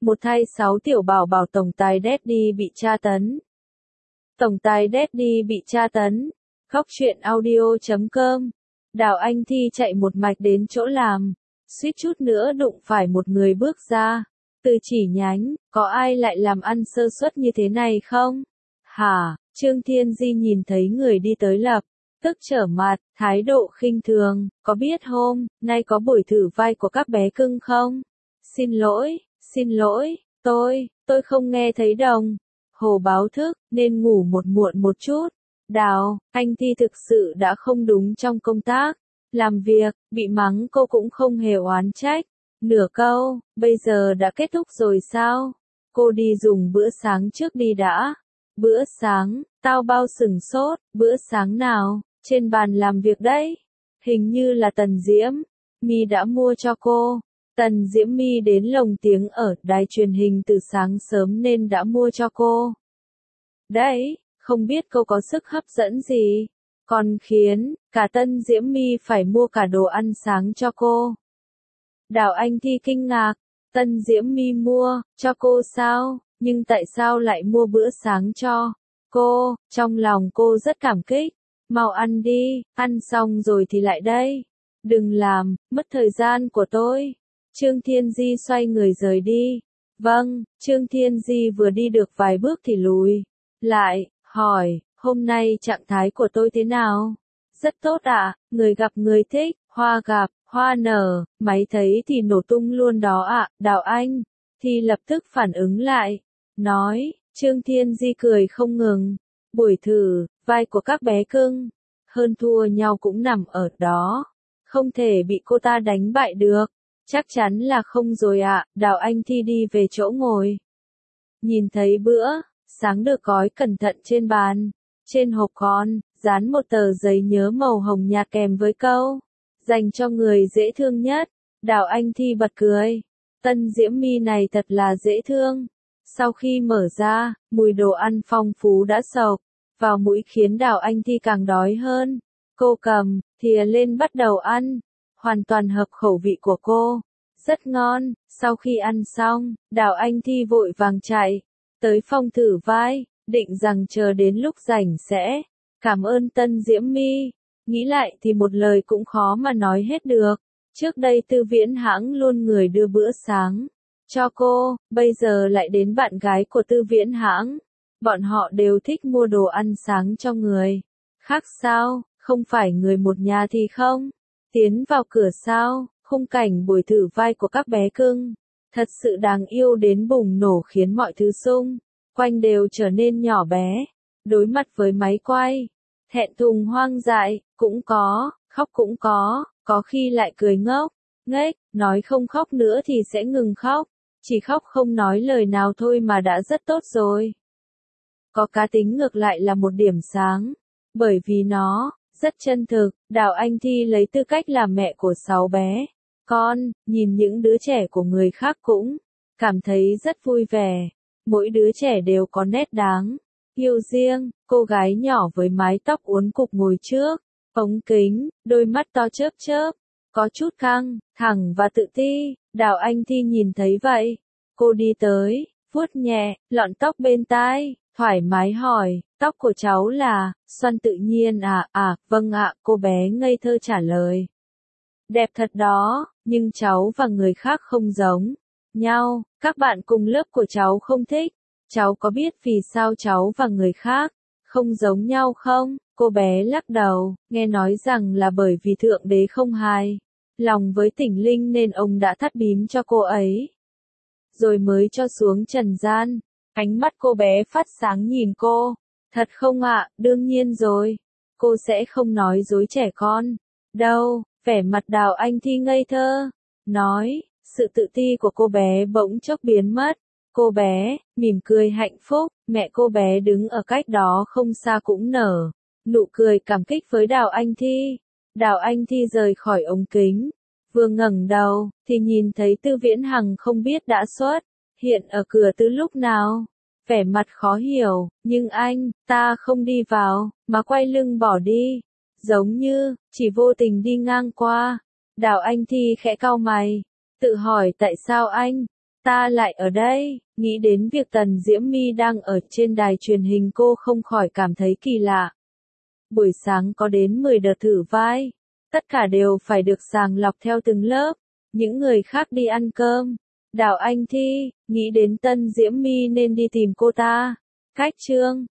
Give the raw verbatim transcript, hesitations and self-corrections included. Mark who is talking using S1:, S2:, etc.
S1: Một thay sáu tiểu bảo bảo tổng tài Daddy bị tra tấn. Tổng tài Daddy bị tra tấn. Khóc chuyện audio chấm com. Đào Anh Thi chạy một mạch đến chỗ làm, suýt chút nữa đụng phải một người bước ra. Từ chỉ nhánh, có ai lại làm ăn sơ suất như thế này không? Hả? Trương Thiên Di nhìn thấy người đi tới lập tức trở mặt, thái độ khinh thường, có biết hôm nay có buổi thử vai của các bé cưng không? Xin lỗi, xin lỗi, tôi, tôi không nghe thấy đồng. Hồ báo thức, nên ngủ một muộn một chút. Đào, Anh Thi thực sự đã không đúng trong công tác. Làm việc, bị mắng cô cũng không hề oán trách. Nửa câu, bây giờ đã kết thúc rồi sao? Cô đi dùng bữa sáng trước đi đã. Bữa sáng, tao bao sừng sốt, bữa sáng nào, trên bàn làm việc đấy. Hình như là Tần Diễm, My đã mua cho cô. Tần Diễm My đến lồng tiếng ở đài truyền hình từ sáng sớm nên đã mua cho cô. Đấy, không biết cô có sức hấp dẫn gì, còn khiến cả Tân Diễm My phải mua cả đồ ăn sáng cho cô. Đào Anh Thi kinh ngạc, Tân Diễm My mua cho cô sao, nhưng tại sao lại mua bữa sáng cho cô? Trong lòng cô rất cảm kích. Mau ăn đi, ăn xong rồi thì lại đây. Đừng làm mất thời gian của tôi. Trương Thiên Di xoay người rời đi. Vâng, Trương Thiên Di vừa đi được vài bước thì lùi lại, hỏi, hôm nay trạng thái của tôi thế nào? Rất tốt ạ, người gặp người thích, hoa gặp, hoa nở, máy thấy thì nổ tung luôn đó ạ. Đào Anh Thi lập tức phản ứng lại, nói, Trương Thiên Di cười không ngừng. Buổi thử vai của các bé cưng, hơn thua nhau cũng nằm ở đó, không thể bị cô ta đánh bại được. Chắc chắn là không rồi ạ. Đào Anh Thi đi về chỗ ngồi, nhìn thấy bữa sáng được gói cẩn thận trên bàn, trên hộp con dán một tờ giấy nhớ màu hồng nhạt kèm với câu dành cho người dễ thương nhất. Đào Anh Thi bật cười, Tân Diễm My này thật là dễ thương. Sau khi mở ra, mùi đồ ăn phong phú đã sộc vào mũi khiến Đào Anh Thi càng đói hơn. Cô cầm thìa lên bắt đầu ăn, hoàn toàn hợp khẩu vị của cô, rất ngon. Sau khi ăn xong, Đào Anh Thi vội vàng chạy tới phòng thử vai, định rằng chờ đến lúc rảnh sẽ cảm ơn Tân Diễm My. Nghĩ lại thì một lời cũng khó mà nói hết được. Trước đây Tư Viễn Hãng luôn người đưa bữa sáng cho cô, bây giờ lại đến bạn gái của Tư Viễn Hãng. Bọn họ đều thích mua đồ ăn sáng cho người khác sao, không phải người một nhà thì không. Tiến vào cửa sao, khung cảnh buổi thử vai của các bé cưng thật sự đáng yêu đến bùng nổ khiến mọi thứ xung quanh đều trở nên nhỏ bé. Đối mặt với máy quay, thẹn thùng hoang dại, cũng có, khóc cũng có, có khi lại cười ngốc nghếch, nói không khóc nữa thì sẽ ngừng khóc, chỉ khóc không nói lời nào thôi mà đã rất tốt rồi. Có cá tính ngược lại là một điểm sáng, bởi vì nó rất chân thực. Đào Anh Thi lấy tư cách làm mẹ của sáu bé con, nhìn những đứa trẻ của người khác cũng cảm thấy rất vui vẻ. Mỗi đứa trẻ đều có nét đáng yêu riêng. Cô gái nhỏ với mái tóc uốn cục ngồi trước ống kính, đôi mắt to chớp chớp, có chút căng thẳng và tự ti. Đào Anh Thi nhìn thấy vậy, cô đi tới, vuốt nhẹ lọn tóc bên tai, thoải mái hỏi, tóc của cháu là xoăn tự nhiên à? À, vâng ạ, cô bé ngây thơ trả lời. Đẹp thật đó, nhưng cháu và người khác không giống nhau, các bạn cùng lớp của cháu không thích. Cháu có biết vì sao cháu và người khác không giống nhau không? Cô bé lắc đầu, nghe nói rằng là bởi vì Thượng Đế không hài lòng với Tỉnh Linh nên ông đã thắt bím cho cô ấy, rồi mới cho xuống trần gian. Ánh mắt cô bé phát sáng nhìn cô. Thật không ạ? Đương nhiên rồi. Cô sẽ không nói dối trẻ con đâu. Vẻ mặt Đào Anh Thi ngây thơ, nói, sự tự ti của cô bé bỗng chốc biến mất. Cô bé mỉm cười hạnh phúc, mẹ cô bé đứng ở cách đó không xa cũng nở nụ cười cảm kích với Đào Anh Thi. Đào Anh Thi rời khỏi ống kính, vừa ngẩng đầu thì nhìn thấy Tư Viễn Hằng không biết đã xuất hiện ở cửa từ lúc nào, vẻ mặt khó hiểu, nhưng anh ta không đi vào mà quay lưng bỏ đi, giống như chỉ vô tình đi ngang qua. Đào Anh Thi khẽ cau mày, tự hỏi tại sao anh Ta lại ở đây, nghĩ đến việc Tần Diễm My đang ở trên đài truyền hình cô không khỏi cảm thấy kỳ lạ. Buổi sáng có đến mười đợt thử vai, tất cả đều phải được sàng lọc theo từng lớp, những người khác đi ăn cơm. Đào Anh Thi, nghĩ đến Tân Diễm My nên đi tìm cô ta. Khách trương.